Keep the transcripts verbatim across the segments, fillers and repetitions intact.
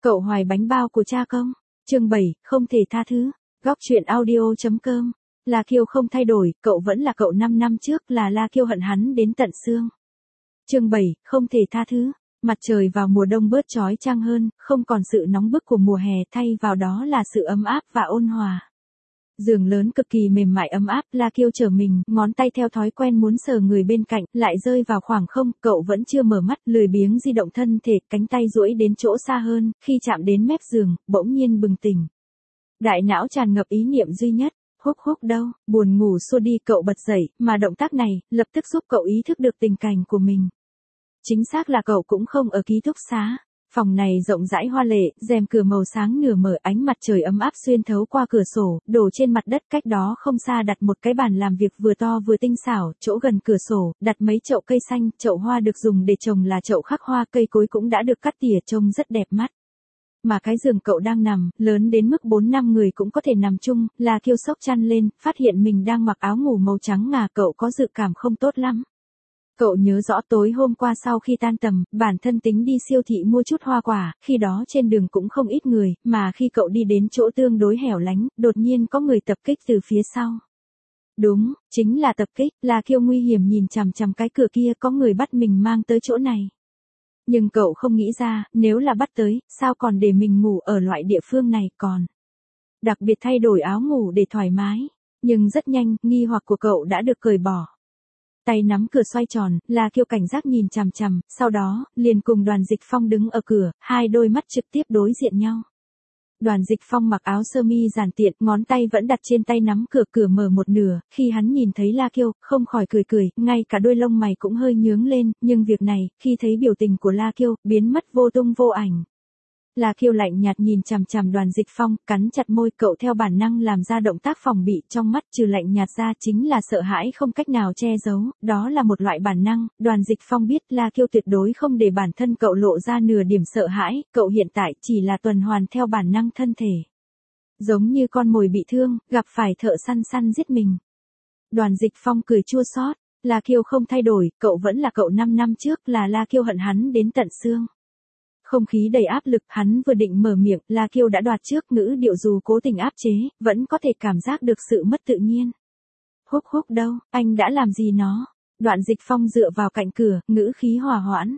Cậu hoài bánh bao của cha không? Chương bảy, không thể tha thứ. Góc truyện audio.com. La Kiêu không thay đổi, cậu vẫn là cậu năm năm trước, là La Kiêu hận hắn đến tận xương. Chương bảy, không thể tha thứ. Mặt trời vào mùa đông bớt chói chang hơn, không còn sự nóng bức của mùa hè, thay vào đó là sự ấm áp và ôn hòa. Giường lớn cực kỳ mềm mại ấm áp, La Kiêu trở mình, ngón tay theo thói quen muốn sờ người bên cạnh, lại rơi vào khoảng không, cậu vẫn chưa mở mắt, lười biếng di động thân thể, cánh tay duỗi đến chỗ xa hơn, khi chạm đến mép giường, bỗng nhiên bừng tỉnh. Đại não tràn ngập ý niệm duy nhất, Húc Húc đâu, buồn ngủ xua đi, cậu bật dậy, mà động tác này, lập tức giúp cậu ý thức được tình cảnh của mình. Chính xác là cậu cũng không ở ký túc xá. Phòng này rộng rãi hoa lệ, rèm cửa màu sáng nửa mở, ánh mặt trời ấm áp xuyên thấu qua cửa sổ, đổ trên mặt đất, cách đó không xa đặt một cái bàn làm việc vừa to vừa tinh xảo, chỗ gần cửa sổ, đặt mấy chậu cây xanh, chậu hoa được dùng để trồng là chậu khắc hoa, cây cối cũng đã được cắt tỉa trông rất đẹp mắt. Mà cái giường cậu đang nằm, lớn đến mức bốn năm người cũng có thể nằm chung, là Kiêu sốc chăn lên, phát hiện mình đang mặc áo ngủ màu trắng ngà, cậu có dự cảm không tốt lắm. Cậu nhớ rõ tối hôm qua sau khi tan tầm, bản thân tính đi siêu thị mua chút hoa quả, khi đó trên đường cũng không ít người, mà khi cậu đi đến chỗ tương đối hẻo lánh, đột nhiên có người tập kích từ phía sau. Đúng, chính là tập kích, là Kiêu nguy hiểm nhìn chằm chằm cái cửa kia, có người bắt mình mang tới chỗ này. Nhưng cậu không nghĩ ra, nếu là bắt tới, sao còn để mình ngủ ở loại địa phương này, còn đặc biệt thay đổi áo ngủ để thoải mái. Nhưng rất nhanh, nghi hoặc của cậu đã được cởi bỏ. Tay nắm cửa xoay tròn, là Kiêu cảnh giác nhìn chằm chằm, sau đó, liền cùng Đoàn Dịch Phong đứng ở cửa, hai đôi mắt trực tiếp đối diện nhau. Đoàn Dịch Phong mặc áo sơ mi giản tiện, ngón tay vẫn đặt trên tay nắm cửa, cửa mở một nửa, khi hắn nhìn thấy La Kiêu, không khỏi cười cười, ngay cả đôi lông mày cũng hơi nhướng lên, nhưng việc này, khi thấy biểu tình của La Kiêu, biến mất vô tung vô ảnh. La Kiêu lạnh nhạt nhìn chằm chằm Đoàn Dịch Phong, cắn chặt môi, cậu theo bản năng làm ra động tác phòng bị, trong mắt trừ lạnh nhạt ra chính là sợ hãi không cách nào che giấu, đó là một loại bản năng. Đoàn Dịch Phong biết La Kiêu tuyệt đối không để bản thân cậu lộ ra nửa điểm sợ hãi, cậu hiện tại chỉ là tuần hoàn theo bản năng thân thể. Giống như con mồi bị thương, gặp phải thợ săn săn giết mình. Đoàn Dịch Phong cười chua xót, La Kiêu không thay đổi, cậu vẫn là cậu năm năm trước, là La Kiêu hận hắn đến tận xương. Không khí đầy áp lực, hắn vừa định mở miệng, La Kiêu đã đoạt trước, ngữ điệu dù cố tình áp chế, vẫn có thể cảm giác được sự mất tự nhiên. Húc Húc đâu, anh đã làm gì nó? Đoạn Dịch Phong dựa vào cạnh cửa, ngữ khí hòa hoãn.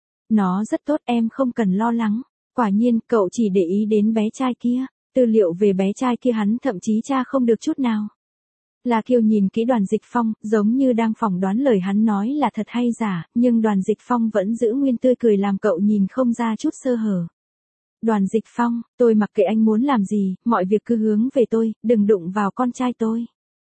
Nó rất tốt, em không cần lo lắng. Quả nhiên, cậu chỉ để ý đến bé trai kia. Tư liệu về bé trai kia hắn thậm chí tra không được chút nào. La Kiêu nhìn kỹ Đoàn Dịch Phong, giống như đang phỏng đoán lời hắn nói là thật hay giả, nhưng Đoàn Dịch Phong vẫn giữ nguyên tươi cười làm cậu nhìn không ra chút sơ hở. Đoàn Dịch Phong, tôi mặc kệ anh muốn làm gì, mọi việc cứ hướng về tôi, đừng đụng vào con trai tôi.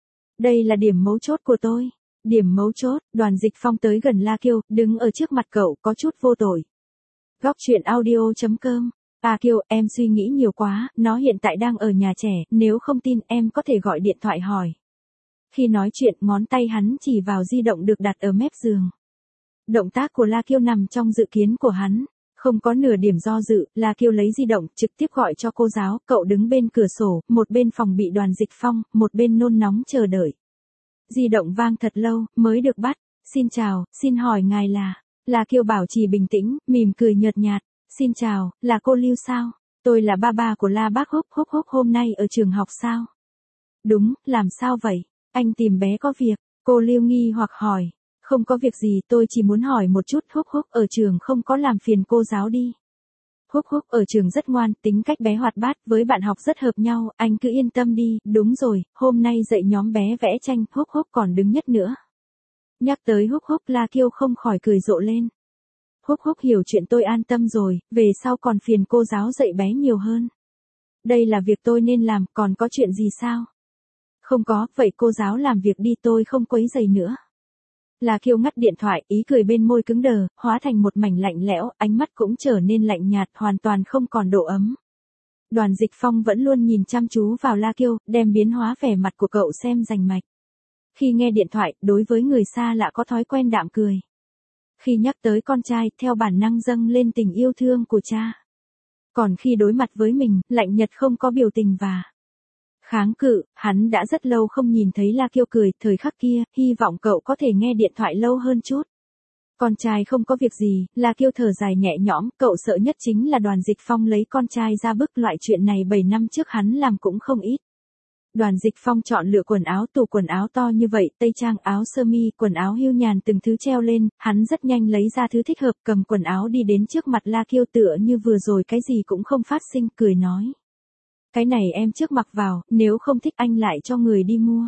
Đây là điểm mấu chốt của tôi. Điểm mấu chốt, Đoàn Dịch Phong tới gần La Kiêu, đứng ở trước mặt cậu, có chút vô tội. Góc truyện audio.com. À Kiêu, em suy nghĩ nhiều quá, nó hiện tại đang ở nhà trẻ, nếu không tin em có thể gọi điện thoại hỏi. Khi nói chuyện, ngón tay hắn chỉ vào di động được đặt ở mép giường. Động tác của La Kiêu nằm trong dự kiến của hắn. Không có nửa điểm do dự, La Kiêu lấy di động, trực tiếp gọi cho cô giáo, cậu đứng bên cửa sổ, một bên phòng bị Đoàn Dịch Phong, một bên nôn nóng chờ đợi. Di động vang thật lâu, mới được bắt. Xin chào, xin hỏi ngài là... La Kiêu bảo trì bình tĩnh, mỉm cười nhợt nhạt. Xin chào, là cô Lưu sao? Tôi là ba ba của La Bác Húc. Húc Húc hôm nay ở trường học sao? Đúng, làm sao vậy? Anh tìm bé có việc, cô Lưu nghi hoặc hỏi. Không có việc gì, tôi chỉ muốn hỏi một chút. Húc Húc ở trường không có làm phiền cô giáo đi. Húc Húc ở trường rất ngoan, tính cách bé hoạt bát, với bạn học rất hợp nhau, anh cứ yên tâm đi. Đúng rồi, hôm nay dạy nhóm bé vẽ tranh, Húc Húc còn đứng nhất nữa. Nhắc tới Húc Húc, La Kiêu không khỏi cười rộ lên. Húc Húc hiểu chuyện, tôi an tâm rồi, về sau còn phiền cô giáo dạy bé nhiều hơn. Đây là việc tôi nên làm, còn có chuyện gì sao? Không có, vậy cô giáo làm việc đi, tôi không quấy rầy nữa. La Kiêu ngắt điện thoại, ý cười bên môi cứng đờ, hóa thành một mảnh lạnh lẽo, ánh mắt cũng trở nên lạnh nhạt, hoàn toàn không còn độ ấm. Đoàn Dịch Phong vẫn luôn nhìn chăm chú vào La Kiêu, đem biến hóa vẻ mặt của cậu xem rành mạch. Khi nghe điện thoại, đối với người xa lạ có thói quen đạm cười. Khi nhắc tới con trai, theo bản năng dâng lên tình yêu thương của cha. Còn khi đối mặt với mình, lạnh nhạt không có biểu tình và kháng cự, hắn đã rất lâu không nhìn thấy La Kiêu cười, thời khắc kia, hy vọng cậu có thể nghe điện thoại lâu hơn chút. Con trai không có việc gì, La Kiêu thở dài nhẹ nhõm, cậu sợ nhất chính là Đoàn Dịch Phong lấy con trai ra bức, loại chuyện này bảy năm trước hắn làm cũng không ít. Đoàn Dịch Phong chọn lựa quần áo, tủ quần áo to như vậy, tây trang, áo sơ mi, quần áo hưu nhàn từng thứ treo lên, hắn rất nhanh lấy ra thứ thích hợp, cầm quần áo đi đến trước mặt La Kiêu tựa như vừa rồi cái gì cũng không phát sinh, cười nói. Cái này em trước mặc vào, nếu không thích anh lại cho người đi mua.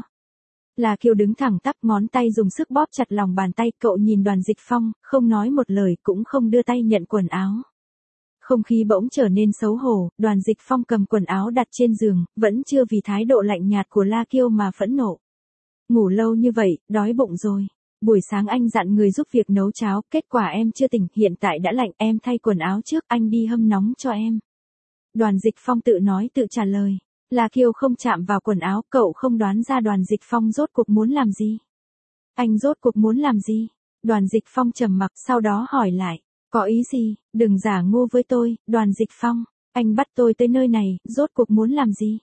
La Kiêu đứng thẳng tắp, ngón tay dùng sức bóp chặt lòng bàn tay, cậu nhìn Đoàn Dịch Phong, không nói một lời, cũng không đưa tay nhận quần áo. Không khí bỗng trở nên xấu hổ, Đoàn Dịch Phong cầm quần áo đặt trên giường, vẫn chưa vì thái độ lạnh nhạt của La Kiêu mà phẫn nộ. Ngủ lâu như vậy, đói bụng rồi. Buổi sáng anh dặn người giúp việc nấu cháo, kết quả em chưa tỉnh, hiện tại đã lạnh, em thay quần áo trước, anh đi hâm nóng cho em. Đoàn Dịch Phong tự nói tự trả lời. La Kiêu không chạm vào quần áo, cậu không đoán ra Đoàn Dịch Phong rốt cuộc muốn làm gì. Anh rốt cuộc muốn làm gì? Đoàn Dịch Phong trầm mặc, sau đó hỏi lại. Có ý gì? Đừng giả ngu với tôi, Đoàn Dịch Phong. Anh bắt tôi tới nơi này, rốt cuộc muốn làm gì?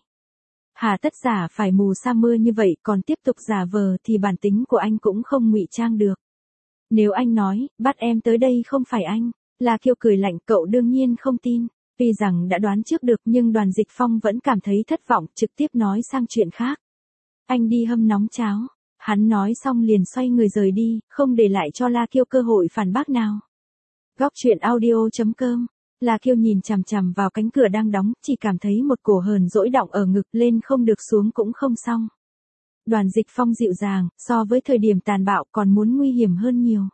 Hà tất giả phải mù sa mưa như vậy, còn tiếp tục giả vờ thì bản tính của anh cũng không ngụy trang được. Nếu anh nói, bắt em tới đây không phải anh. La Kiêu cười lạnh, cậu đương nhiên không tin. Tuy rằng đã đoán trước được nhưng Đoàn Dịch Phong vẫn cảm thấy thất vọng, trực tiếp nói sang chuyện khác. Anh đi hâm nóng cháo. Hắn nói xong liền xoay người rời đi, không để lại cho La Kiêu cơ hội phản bác nào. Góc truyện audio chấm com. La Kiêu nhìn chằm chằm vào cánh cửa đang đóng, chỉ cảm thấy một cổ hờn dỗi đọng ở ngực, lên không được xuống cũng không xong. Đoàn Dịch Phong dịu dàng, so với thời điểm tàn bạo còn muốn nguy hiểm hơn nhiều.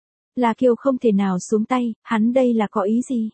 La Kiêu không thể nào xuống tay, hắn đây là có ý gì?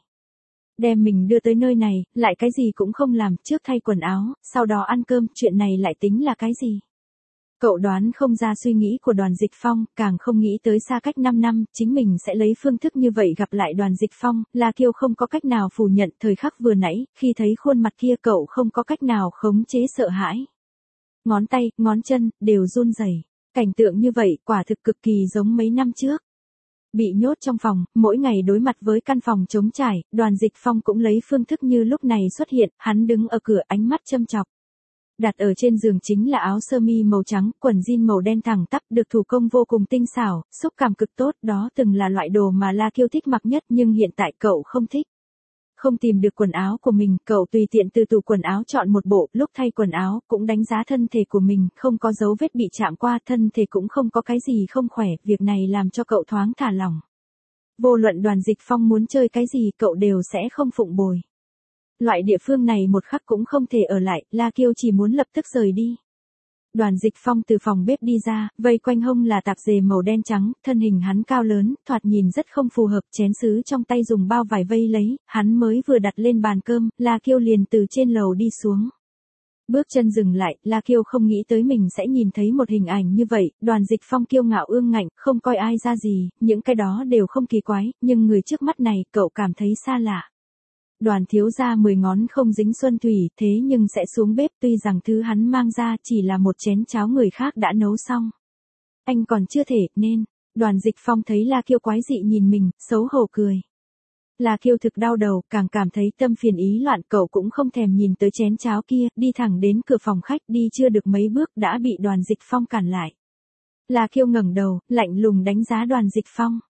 Đem mình đưa tới nơi này, lại cái gì cũng không làm, trước thay quần áo, sau đó ăn cơm, chuyện này lại tính là cái gì? Cậu đoán không ra suy nghĩ của Đoàn Dịch Phong, càng không nghĩ tới xa cách năm năm, chính mình sẽ lấy phương thức như vậy gặp lại Đoàn Dịch Phong. La Kiêu không có cách nào phủ nhận thời khắc vừa nãy, khi thấy khuôn mặt kia cậu không có cách nào khống chế sợ hãi. Ngón tay, ngón chân, đều run rẩy. Cảnh tượng như vậy quả thực cực kỳ giống mấy năm trước. Bị nhốt trong phòng, mỗi ngày đối mặt với căn phòng trống trải, Đoàn Dịch Phong cũng lấy phương thức như lúc này xuất hiện, hắn đứng ở cửa ánh mắt châm chọc. Đặt ở trên giường chính là áo sơ mi màu trắng, quần jean màu đen thẳng tắp, được thủ công vô cùng tinh xảo, xúc cảm cực tốt, đó từng là loại đồ mà La Kiêu thích mặc nhất nhưng hiện tại cậu không thích. Không tìm được quần áo của mình, cậu tùy tiện từ tủ quần áo chọn một bộ, lúc thay quần áo, cũng đánh giá thân thể của mình, không có dấu vết bị chạm qua, thân thể cũng không có cái gì không khỏe, việc này làm cho cậu thoáng thả lỏng. Vô luận Đoàn Dịch Phong muốn chơi cái gì cậu đều sẽ không phụng bồi. Loại địa phương này một khắc cũng không thể ở lại, La Kiêu chỉ muốn lập tức rời đi. Đoàn Dịch Phong từ phòng bếp đi ra, vây quanh hông là tạp dề màu đen trắng, thân hình hắn cao lớn, thoạt nhìn rất không phù hợp, chén sứ trong tay dùng bao vải vây lấy, hắn mới vừa đặt lên bàn cơm, La Kiêu liền từ trên lầu đi xuống. Bước chân dừng lại, La Kiêu không nghĩ tới mình sẽ nhìn thấy một hình ảnh như vậy, Đoàn Dịch Phong kiêu ngạo ương ngạnh, không coi ai ra gì, những cái đó đều không kỳ quái, nhưng người trước mắt này cậu cảm thấy xa lạ. Đoàn thiếu gia mười ngón không dính xuân thủy, thế nhưng sẽ xuống bếp, tuy rằng thứ hắn mang ra chỉ là một chén cháo người khác đã nấu xong. Anh còn chưa thể, nên, Đoàn Dịch Phong thấy La Kiêu quái dị nhìn mình, xấu hổ cười. La Kiêu thực đau đầu, càng cảm thấy tâm phiền ý loạn, cậu cũng không thèm nhìn tới chén cháo kia, đi thẳng đến cửa phòng khách, đi chưa được mấy bước đã bị Đoàn Dịch Phong cản lại. La Kiêu ngẩng đầu, lạnh lùng đánh giá Đoàn Dịch Phong.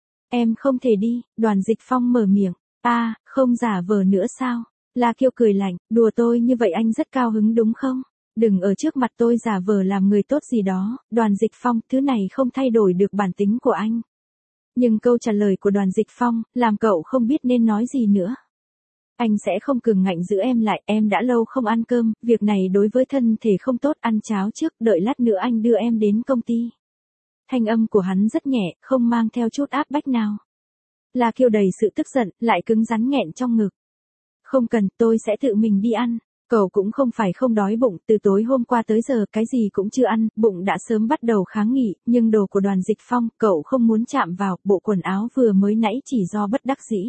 Em không thể đi, Đoàn Dịch Phong mở miệng. A, à, không giả vờ nữa sao? La Kiêu cười lạnh, đùa tôi như vậy anh rất cao hứng đúng không? Đừng ở trước mặt tôi giả vờ làm người tốt gì đó, Đoàn Dịch Phong, thứ này không thay đổi được bản tính của anh. Nhưng câu trả lời của Đoàn Dịch Phong, làm cậu không biết nên nói gì nữa. Anh sẽ không cường ngạnh giữ em lại, em đã lâu không ăn cơm, việc này đối với thân thể không tốt, ăn cháo trước, đợi lát nữa anh đưa em đến công ty. Thanh âm của hắn rất nhẹ, không mang theo chút áp bách nào. La Kiêu đầy sự tức giận, lại cứng rắn nghẹn trong ngực. Không cần, tôi sẽ tự mình đi ăn. Cậu cũng không phải không đói bụng, từ tối hôm qua tới giờ cái gì cũng chưa ăn, bụng đã sớm bắt đầu kháng nghị, nhưng đồ của Đoàn Dịch Phong, cậu không muốn chạm vào, bộ quần áo vừa mới nãy chỉ do bất đắc dĩ.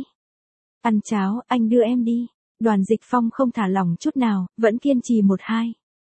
Ăn cháo, anh đưa em đi. Đoàn Dịch Phong không thả lỏng chút nào, vẫn kiên trì một hai.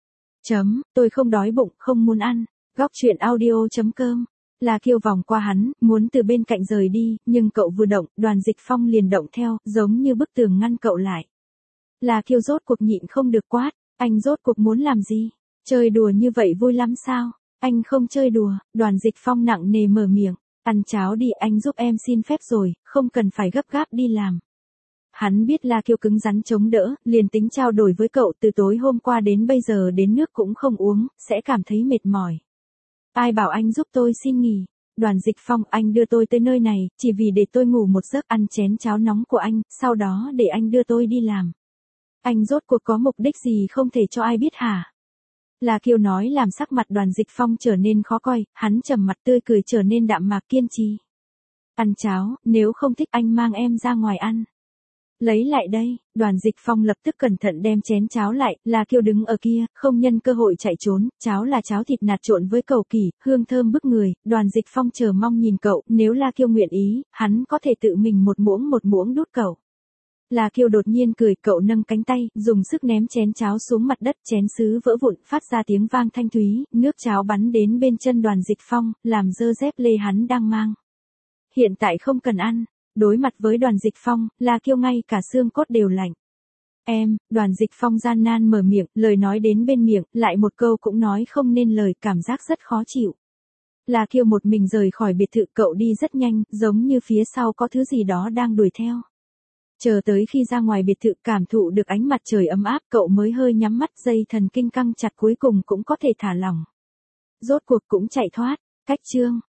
Chấm, tôi không đói bụng, không muốn ăn. Góc truyện audio chấm com. La Kiêu vòng qua hắn, muốn từ bên cạnh rời đi, nhưng cậu vừa động, Đoàn Dịch Phong liền động theo, giống như bức tường ngăn cậu lại. La Kiêu rốt cuộc nhịn không được quát, anh rốt cuộc muốn làm gì? Chơi đùa như vậy vui lắm sao? Anh không chơi đùa, Đoàn Dịch Phong nặng nề mở miệng. Ăn cháo đi, anh giúp em xin phép rồi, không cần phải gấp gáp đi làm. Hắn biết La Kiều cứng rắn chống đỡ, liền tính trao đổi với cậu từ tối hôm qua đến bây giờ đến nước cũng không uống, sẽ cảm thấy mệt mỏi. Ai bảo anh giúp tôi xin nghỉ? Đoàn Dịch Phong, anh đưa tôi tới nơi này, chỉ vì để tôi ngủ một giấc ăn chén cháo nóng của anh, sau đó để anh đưa tôi đi làm. Anh rốt cuộc có mục đích gì không thể cho ai biết hả? La Kiều nói làm sắc mặt Đoàn Dịch Phong trở nên khó coi, hắn trầm mặt tươi cười trở nên đạm mạc kiên trì. Ăn cháo, nếu không thích anh mang em ra ngoài ăn. Lấy lại đây, Đoàn Dịch Phong lập tức cẩn thận đem chén cháo lại, La Kiều đứng ở kia, không nhân cơ hội chạy trốn, cháo là cháo thịt nạc trộn với cầu kỳ, hương thơm bức người, Đoàn Dịch Phong chờ mong nhìn cậu, nếu La Kiều nguyện ý, hắn có thể tự mình một muỗng một muỗng đút cậu. La Kiều đột nhiên cười, cậu nâng cánh tay, dùng sức ném chén cháo xuống mặt đất, chén sứ vỡ vụn, phát ra tiếng vang thanh thúy, nước cháo bắn đến bên chân Đoàn Dịch Phong, làm dơ dép lê hắn đang mang. Hiện tại không cần ăn. Đối mặt với Đoàn Dịch Phong, La Kiều ngay cả xương cốt đều lạnh. Em, Đoàn Dịch Phong gian nan mở miệng, lời nói đến bên miệng, lại một câu cũng nói không nên lời, cảm giác rất khó chịu. La Kiều một mình rời khỏi biệt thự, cậu đi rất nhanh, giống như phía sau có thứ gì đó đang đuổi theo. Chờ tới khi ra ngoài biệt thự cảm thụ được ánh mặt trời ấm áp, cậu mới hơi nhắm mắt, dây thần kinh căng chặt cuối cùng cũng có thể thả lỏng. Rốt cuộc cũng chạy thoát, cách chương.